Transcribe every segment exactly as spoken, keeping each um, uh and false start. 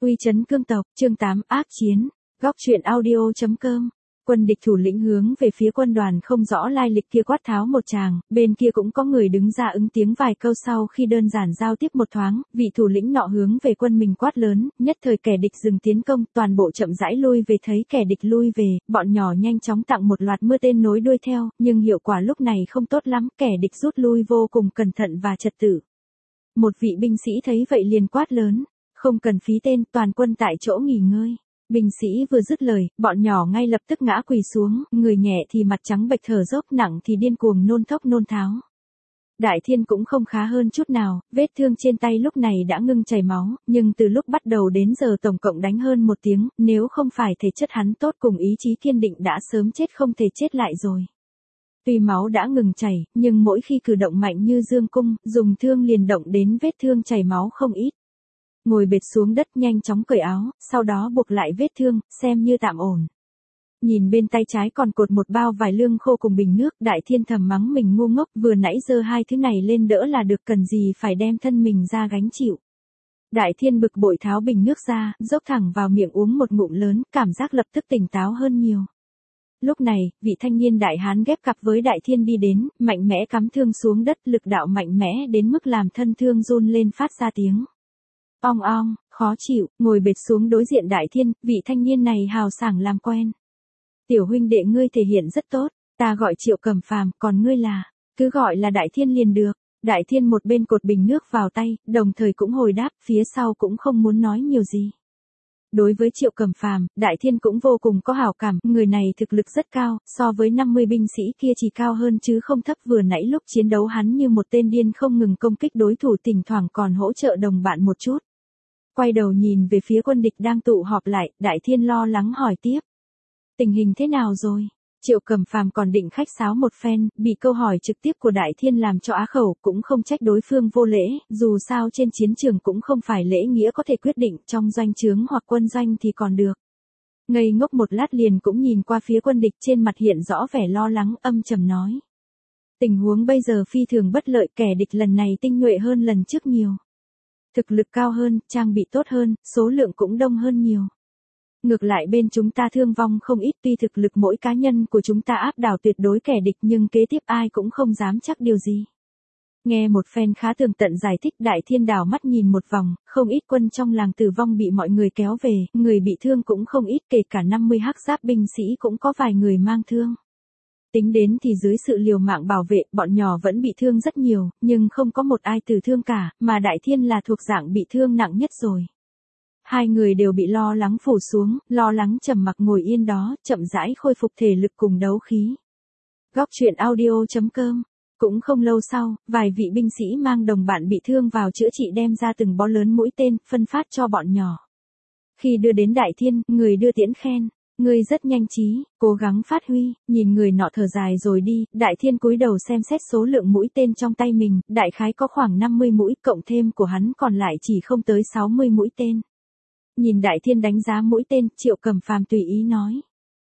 Uy chấn cương tộc, chương tám, ác chiến. Góc truyện audio chấm com. Quân địch thủ lĩnh hướng về phía quân đoàn không rõ lai lịch kia quát tháo một tràng, bên kia cũng có người đứng ra ứng tiếng vài câu. Sau khi đơn giản giao tiếp một thoáng, vị thủ lĩnh nọ hướng về quân mình quát lớn, nhất thời kẻ địch dừng tiến công, toàn bộ chậm rãi lui về. Thấy kẻ địch lui về, bọn nhỏ nhanh chóng tặng một loạt mưa tên nối đuôi theo, nhưng hiệu quả lúc này không tốt lắm, kẻ địch rút lui vô cùng cẩn thận và trật tự. Một vị binh sĩ thấy vậy liền quát lớn, không cần phí tên, toàn quân tại chỗ nghỉ ngơi. Binh sĩ vừa dứt lời, bọn nhỏ ngay lập tức ngã quỳ xuống, người nhẹ thì mặt trắng bệch thở dốc, nặng thì điên cuồng nôn thốc nôn tháo. Đại Thiên cũng không khá hơn chút nào, vết thương trên tay lúc này đã ngưng chảy máu, nhưng từ lúc bắt đầu đến giờ tổng cộng đánh hơn một tiếng, nếu không phải thể chất hắn tốt cùng ý chí kiên định đã sớm chết không thể chết lại rồi. Tuy máu đã ngừng chảy, nhưng mỗi khi cử động mạnh như dương cung, dùng thương liền động đến vết thương chảy máu không ít. Ngồi bệt xuống đất nhanh chóng cởi áo, sau đó buộc lại vết thương, xem như tạm ổn. Nhìn bên tay trái còn cột một bao vải lương khô cùng bình nước, Đại Thiên thầm mắng mình ngu ngốc, vừa nãy giơ hai thứ này lên đỡ là được, cần gì phải đem thân mình ra gánh chịu. Đại Thiên bực bội tháo bình nước ra, dốc thẳng vào miệng uống một ngụm lớn, cảm giác lập tức tỉnh táo hơn nhiều. Lúc này, vị thanh niên đại hán ghép cặp với Đại Thiên đi đến, mạnh mẽ cắm thương xuống đất, lực đạo mạnh mẽ đến mức làm thân thương run lên phát ra tiếng ong ong, khó chịu. Ngồi bệt xuống đối diện Đại Thiên, vị thanh niên này hào sảng làm quen. Tiểu huynh đệ ngươi thể hiện rất tốt, ta gọi Triệu Cẩm Phàm, còn ngươi là, cứ gọi là Đại Thiên liền được. Đại Thiên một bên cột bình nước vào tay, đồng thời cũng hồi đáp, phía sau cũng không muốn nói nhiều gì. Đối với Triệu Cẩm Phàm, Đại Thiên cũng vô cùng có hảo cảm, người này thực lực rất cao, so với năm mươi binh sĩ kia chỉ cao hơn chứ không thấp. Vừa nãy lúc chiến đấu hắn như một tên điên không ngừng công kích đối thủ, thỉnh thoảng còn hỗ trợ đồng bạn một chút. Quay đầu nhìn về phía quân địch đang tụ họp lại, Đại Thiên lo lắng hỏi tiếp. Tình hình thế nào rồi? Triệu Cẩm Phàm còn định khách sáo một phen, bị câu hỏi trực tiếp của Đại Thiên làm cho á khẩu, cũng không trách đối phương vô lễ, dù sao trên chiến trường cũng không phải lễ nghĩa có thể quyết định, trong doanh trướng hoặc quân doanh thì còn được. Ngây ngốc một lát liền cũng nhìn qua phía quân địch, trên mặt hiện rõ vẻ lo lắng, âm trầm nói. Tình huống bây giờ phi thường bất lợi, kẻ địch lần này tinh nhuệ hơn lần trước nhiều. Thực lực cao hơn, trang bị tốt hơn, số lượng cũng đông hơn nhiều. Ngược lại bên chúng ta thương vong không ít, tuy thực lực mỗi cá nhân của chúng ta áp đảo tuyệt đối kẻ địch, nhưng kế tiếp ai cũng không dám chắc điều gì. Nghe một phen khá tường tận giải thích, Đại Thiên đảo mắt nhìn một vòng, không ít quân trong làng tử vong bị mọi người kéo về, người bị thương cũng không ít, kể cả năm mươi hắc giáp binh sĩ cũng có vài người mang thương. Tính đến thì dưới sự liều mạng bảo vệ, bọn nhỏ vẫn bị thương rất nhiều, nhưng không có một ai tử thương cả, mà Đại Thiên là thuộc dạng bị thương nặng nhất rồi. Hai người đều bị lo lắng phủ xuống, lo lắng trầm mặc ngồi yên đó, chậm rãi khôi phục thể lực cùng đấu khí. Góc truyện audio chấm com. Cũng không lâu sau, vài vị binh sĩ mang đồng bạn bị thương vào chữa trị, đem ra từng bó lớn mũi tên, phân phát cho bọn nhỏ. Khi đưa đến Đại Thiên, người đưa tiễn khen. Ngươi rất nhanh trí, cố gắng phát huy. Nhìn người nọ thở dài rồi đi, Đại Thiên cúi đầu xem xét số lượng mũi tên trong tay mình, đại khái có khoảng năm mươi mũi, cộng thêm của hắn còn lại chỉ không tới sáu mươi mũi tên. Nhìn Đại Thiên đánh giá mũi tên, Triệu Cẩm Phàm tùy ý nói.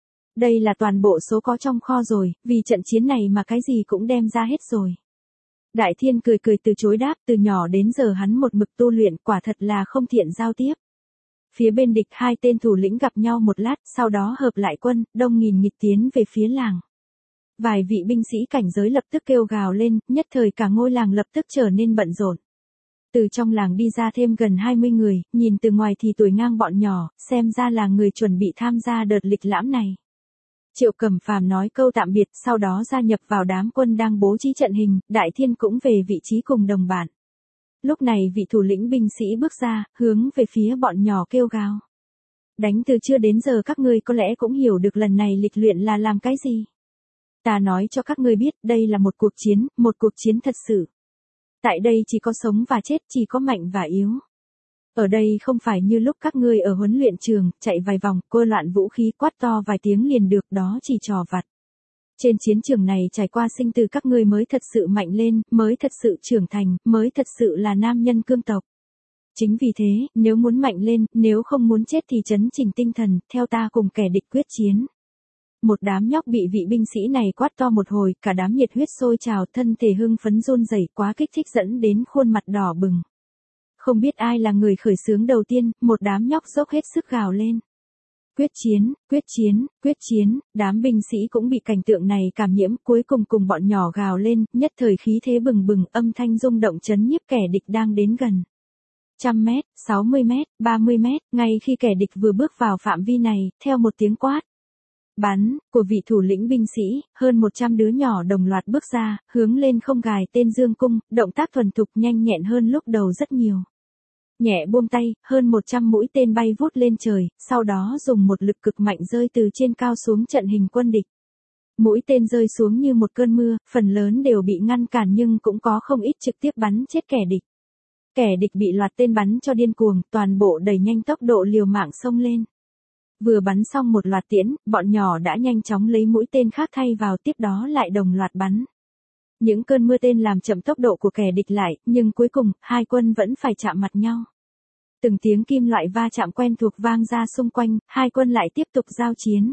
Đây là toàn bộ số có trong kho rồi, vì trận chiến này mà cái gì cũng đem ra hết rồi. Đại Thiên cười cười từ chối đáp, từ nhỏ đến giờ hắn một mực tu luyện, quả thật là không thiện giao tiếp. Phía bên địch hai tên thủ lĩnh gặp nhau một lát, sau đó hợp lại quân, đông nghìn nghịt tiến về phía làng. Vài vị binh sĩ cảnh giới lập tức kêu gào lên, nhất thời cả ngôi làng lập tức trở nên bận rộn. Từ trong làng đi ra thêm gần hai mươi người, nhìn từ ngoài thì tuổi ngang bọn nhỏ, xem ra là người chuẩn bị tham gia đợt lịch lãm này. Triệu Cẩm Phàm nói câu tạm biệt, sau đó gia nhập vào đám quân đang bố trí trận hình, Đại Thiên cũng về vị trí cùng đồng bạn. Lúc này vị thủ lĩnh binh sĩ bước ra, hướng về phía bọn nhỏ kêu gào. Đánh từ trưa đến giờ các ngươi có lẽ cũng hiểu được lần này lịch luyện là làm cái gì. Ta nói cho các ngươi biết, đây là một cuộc chiến, một cuộc chiến thật sự. Tại đây chỉ có sống và chết, chỉ có mạnh và yếu. Ở đây không phải như lúc các ngươi ở huấn luyện trường, chạy vài vòng, cô loạn vũ khí, quát to vài tiếng liền được, đó chỉ trò vặt. Trên chiến trường này trải qua sinh tử, các ngươi mới thật sự mạnh lên, mới thật sự trưởng thành, mới thật sự là nam nhân cương tộc. Chính vì thế, nếu muốn mạnh lên, nếu không muốn chết thì trấn chỉnh tinh thần, theo ta cùng kẻ địch quyết chiến. Một đám nhóc bị vị binh sĩ này quát to một hồi, cả đám nhiệt huyết sôi trào, thân thể hưng phấn run rẩy, quá kích thích dẫn đến khuôn mặt đỏ bừng. Không biết ai là người khởi xướng đầu tiên, một đám nhóc dốc hết sức gào lên. Quyết chiến, quyết chiến, quyết chiến, đám binh sĩ cũng bị cảnh tượng này cảm nhiễm, cuối cùng cùng bọn nhỏ gào lên, nhất thời khí thế bừng bừng, âm thanh rung động chấn nhiếp kẻ địch đang đến gần. Trăm mét, sáu mươi mét, ba mươi mét, ngay khi kẻ địch vừa bước vào phạm vi này, theo một tiếng quát. Bắn, của vị thủ lĩnh binh sĩ, hơn một trăm đứa nhỏ đồng loạt bước ra, hướng lên không gài tên dương cung, động tác thuần thục nhanh nhẹn hơn lúc đầu rất nhiều. Nhẹ buông tay, hơn một trăm mũi tên bay vút lên trời, sau đó dùng một lực cực mạnh rơi từ trên cao xuống trận hình quân địch. Mũi tên rơi xuống như một cơn mưa, phần lớn đều bị ngăn cản nhưng cũng có không ít trực tiếp bắn chết kẻ địch. Kẻ địch bị loạt tên bắn cho điên cuồng, toàn bộ đẩy nhanh tốc độ liều mạng xông lên. Vừa bắn xong một loạt tiễn, bọn nhỏ đã nhanh chóng lấy mũi tên khác thay vào, tiếp đó lại đồng loạt bắn. Những cơn mưa tên làm chậm tốc độ của kẻ địch lại, nhưng cuối cùng, hai quân vẫn phải chạm mặt nhau. Từng tiếng kim loại va chạm quen thuộc vang ra xung quanh, hai quân lại tiếp tục giao chiến.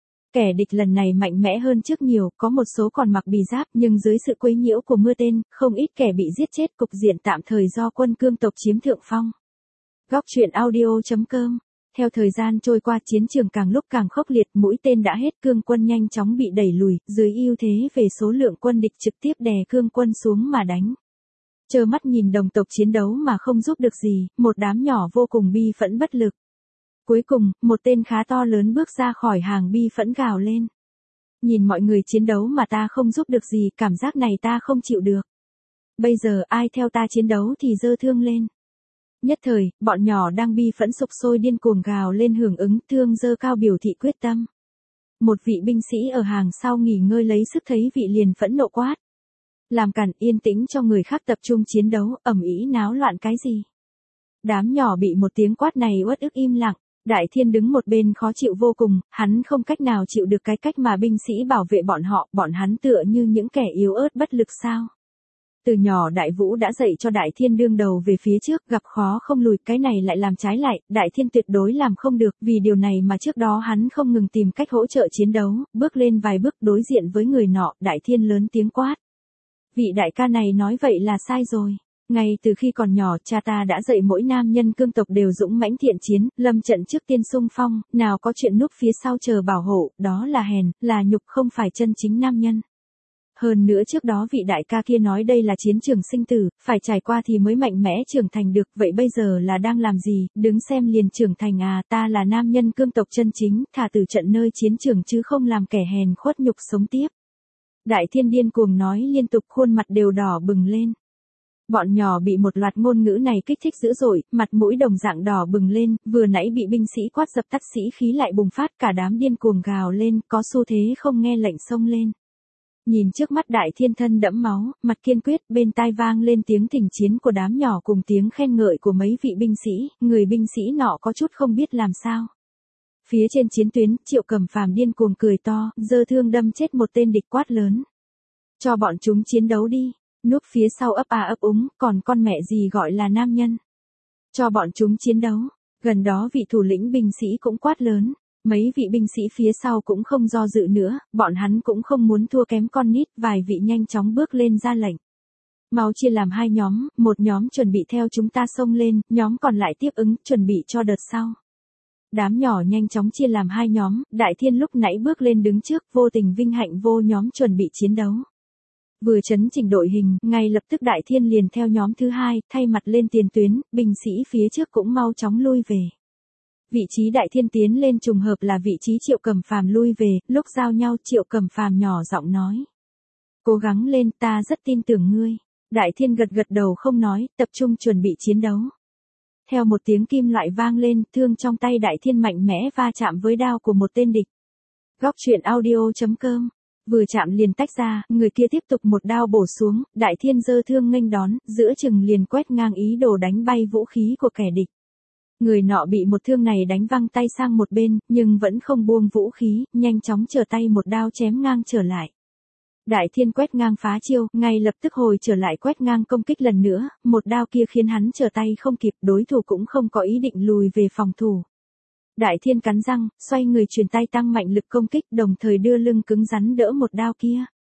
Kẻ địch lần này mạnh mẽ hơn trước nhiều, có một số còn mặc bì giáp nhưng dưới sự quấy nhiễu của mưa tên, không ít kẻ bị giết chết, cục diện tạm thời do quân cương tộc chiếm thượng phong. Góc truyện audio chấm com. Theo thời gian trôi qua, chiến trường càng lúc càng khốc liệt, mũi tên đã hết, cương quân nhanh chóng bị đẩy lùi, dưới ưu thế về số lượng quân địch trực tiếp đè cương quân xuống mà đánh. Trơ mắt nhìn đồng tộc chiến đấu mà không giúp được gì, một đám nhỏ vô cùng bi phẫn bất lực. Cuối cùng, một tên khá to lớn bước ra khỏi hàng bi phẫn gào lên. Nhìn mọi người chiến đấu mà ta không giúp được gì, cảm giác này ta không chịu được. Bây giờ ai theo ta chiến đấu thì giơ thương lên. Nhất thời, bọn nhỏ đang bi phẫn sục sôi điên cuồng gào lên hưởng ứng, thương giơ cao biểu thị quyết tâm. Một vị binh sĩ ở hàng sau nghỉ ngơi lấy sức thấy vị liền phẫn nộ quát. Làm cản, yên tĩnh cho người khác tập trung chiến đấu, ầm ĩ náo loạn cái gì. Đám nhỏ bị một tiếng quát này uất ức im lặng, Đại Thiên đứng một bên khó chịu vô cùng, hắn không cách nào chịu được cái cách mà binh sĩ bảo vệ bọn họ, bọn hắn tựa như những kẻ yếu ớt bất lực sao. Từ nhỏ Đại Vũ đã dạy cho Đại Thiên đương đầu về phía trước, gặp khó không lùi, cái này lại làm trái lại, Đại Thiên tuyệt đối làm không được, vì điều này mà trước đó hắn không ngừng tìm cách hỗ trợ chiến đấu, bước lên vài bước đối diện với người nọ, Đại Thiên lớn tiếng quát. Vị đại ca này nói vậy là sai rồi. Ngay từ khi còn nhỏ, cha ta đã dạy mỗi nam nhân cương tộc đều dũng mãnh thiện chiến, lâm trận trước tiên xung phong, nào có chuyện núp phía sau chờ bảo hộ, đó là hèn, là nhục, không phải chân chính nam nhân. Hơn nữa trước đó vị đại ca kia nói đây là chiến trường sinh tử, phải trải qua thì mới mạnh mẽ trưởng thành được, vậy bây giờ là đang làm gì, đứng xem liền trưởng thành à, ta là nam nhân cương tộc chân chính, thả từ trận nơi chiến trường chứ không làm kẻ hèn khuất nhục sống tiếp. Đại Thiên điên cuồng nói liên tục, khuôn mặt đều đỏ bừng lên. Bọn nhỏ bị một loạt ngôn ngữ này kích thích dữ dội, mặt mũi đồng dạng đỏ bừng lên, vừa nãy bị binh sĩ quát dập tắt sĩ khí lại bùng phát, cả đám điên cuồng gào lên, có xu thế không nghe lệnh xông lên. Nhìn trước mắt Đại Thiên thân đẫm máu, mặt kiên quyết, bên tai vang lên tiếng thỉnh chiến của đám nhỏ cùng tiếng khen ngợi của mấy vị binh sĩ, người binh sĩ nọ có chút không biết làm sao. Phía trên chiến tuyến, Triệu Cẩm Phàm điên cuồng cười to, giơ thương đâm chết một tên địch, quát lớn. Cho bọn chúng chiến đấu đi, núp phía sau ấp à ấp úng, còn con mẹ gì gọi là nam nhân. Cho bọn chúng chiến đấu, gần đó vị thủ lĩnh binh sĩ cũng quát lớn, mấy vị binh sĩ phía sau cũng không do dự nữa, bọn hắn cũng không muốn thua kém con nít, vài vị nhanh chóng bước lên ra lệnh. Mau chia làm hai nhóm, một nhóm chuẩn bị theo chúng ta xông lên, nhóm còn lại tiếp ứng, chuẩn bị cho đợt sau. Đám nhỏ nhanh chóng chia làm hai nhóm, Đại Thiên lúc nãy bước lên đứng trước, vô tình vinh hạnh vô nhóm chuẩn bị chiến đấu. Vừa chấn chỉnh đội hình, ngay lập tức Đại Thiên liền theo nhóm thứ hai, thay mặt lên tiền tuyến, binh sĩ phía trước cũng mau chóng lui về. Vị trí Đại Thiên tiến lên trùng hợp là vị trí Triệu Cẩm Phàm lui về, lúc giao nhau Triệu Cẩm Phàm nhỏ giọng nói. Cố gắng lên, ta rất tin tưởng ngươi. Đại Thiên gật gật đầu không nói, tập trung chuẩn bị chiến đấu. Theo một tiếng kim loại vang lên, thương trong tay Đại Thiên mạnh mẽ va chạm với đao của một tên địch. Góc truyện audio chấm com. Vừa chạm liền tách ra, người kia tiếp tục một đao bổ xuống, Đại Thiên giơ thương nghênh đón, giữa chừng liền quét ngang ý đồ đánh bay vũ khí của kẻ địch. Người nọ bị một thương này đánh văng tay sang một bên, nhưng vẫn không buông vũ khí, nhanh chóng trở tay một đao chém ngang trở lại. Đại Thiên quét ngang phá chiêu, ngay lập tức hồi trở lại quét ngang công kích lần nữa, một đao kia khiến hắn trở tay không kịp, đối thủ cũng không có ý định lùi về phòng thủ. Đại Thiên cắn răng, xoay người truyền tay tăng mạnh lực công kích, đồng thời đưa lưng cứng rắn đỡ một đao kia.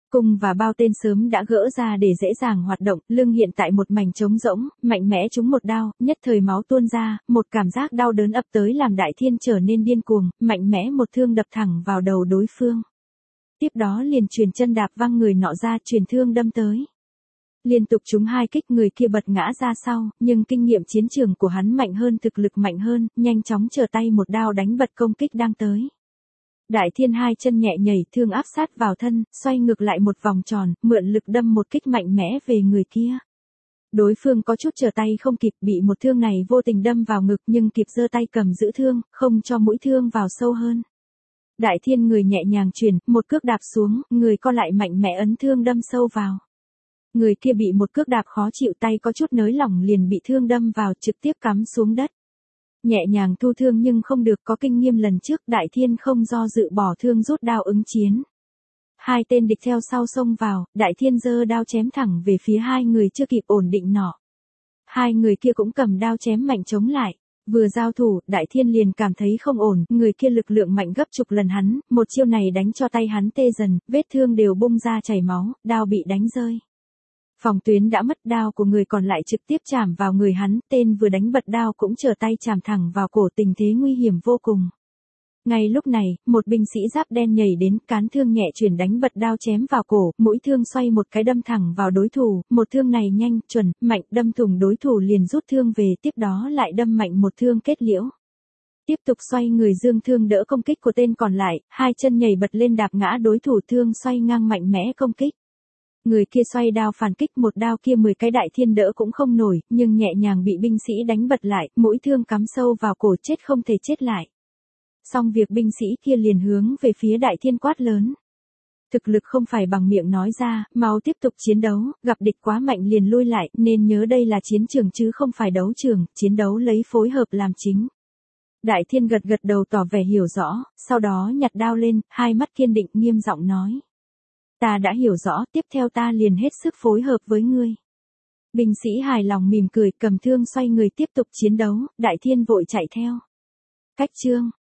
Cung và bao tên sớm đã gỡ ra để dễ dàng hoạt động, lưng hiện tại một mảnh trống rỗng, mạnh mẽ trúng một đao, nhất thời máu tuôn ra, một cảm giác đau đớn ập tới làm Đại Thiên trở nên điên cuồng, mạnh mẽ một thương đập thẳng vào đầu đối phương. Tiếp đó liền truyền chân đạp văng người nọ ra, truyền thương đâm tới. Liên tục trúng hai kích, người kia bật ngã ra sau, nhưng kinh nghiệm chiến trường của hắn mạnh hơn, thực lực mạnh hơn, nhanh chóng trở tay một đao đánh bật công kích đang tới. Đại Thiên hai chân nhẹ nhảy, thương áp sát vào thân, xoay ngược lại một vòng tròn, mượn lực đâm một kích mạnh mẽ về người kia. Đối phương có chút trở tay không kịp, bị một thương này vô tình đâm vào ngực nhưng kịp giơ tay cầm giữ thương, không cho mũi thương vào sâu hơn. Đại Thiên người nhẹ nhàng chuyển, một cước đạp xuống, người co lại mạnh mẽ ấn thương đâm sâu vào. Người kia bị một cước đạp khó chịu, tay có chút nới lỏng liền bị thương đâm vào, trực tiếp cắm xuống đất. Nhẹ nhàng thu thương nhưng không được, có kinh nghiệm lần trước, Đại Thiên không do dự bỏ thương rút đao ứng chiến. Hai tên địch theo sau xông vào, Đại Thiên giơ đao chém thẳng về phía hai người chưa kịp ổn định nọ. Hai người kia cũng cầm đao chém mạnh chống lại. Vừa giao thủ, Đại Thiên liền cảm thấy không ổn, người kia lực lượng mạnh gấp chục lần hắn, một chiêu này đánh cho tay hắn tê dần, vết thương đều bung ra chảy máu, đao bị đánh rơi. Phòng tuyến đã mất, đao của người còn lại trực tiếp chạm vào người hắn, tên vừa đánh bật đao cũng trở tay chạm thẳng vào cổ, tình thế nguy hiểm vô cùng. Ngay lúc này, một binh sĩ giáp đen nhảy đến, cán thương nhẹ chuyển đánh bật đao chém vào cổ, mũi thương xoay một cái đâm thẳng vào đối thủ, một thương này nhanh, chuẩn, mạnh, đâm thủng đối thủ liền rút thương về, tiếp đó lại đâm mạnh một thương kết liễu. Tiếp tục xoay người dương thương đỡ công kích của tên còn lại, hai chân nhảy bật lên đạp ngã đối thủ, thương xoay ngang mạnh mẽ công kích. Người kia xoay đao phản kích, một đao kia mười cái Đại Thiên đỡ cũng không nổi, nhưng nhẹ nhàng bị binh sĩ đánh bật lại, mũi thương cắm sâu vào cổ, chết không thể chết lại. Xong việc binh sĩ kia liền hướng về phía Đại Thiên quát lớn. Thực lực không phải bằng miệng nói ra, mau tiếp tục chiến đấu, gặp địch quá mạnh liền lui lại, nên nhớ đây là chiến trường chứ không phải đấu trường, chiến đấu lấy phối hợp làm chính. Đại Thiên gật gật đầu tỏ vẻ hiểu rõ, sau đó nhặt đao lên, hai mắt kiên định nghiêm giọng nói. Ta đã hiểu rõ, tiếp theo ta liền hết sức phối hợp với ngươi. Binh sĩ hài lòng mỉm cười, cầm thương xoay người tiếp tục chiến đấu, Đại Thiên vội chạy theo. Cách chương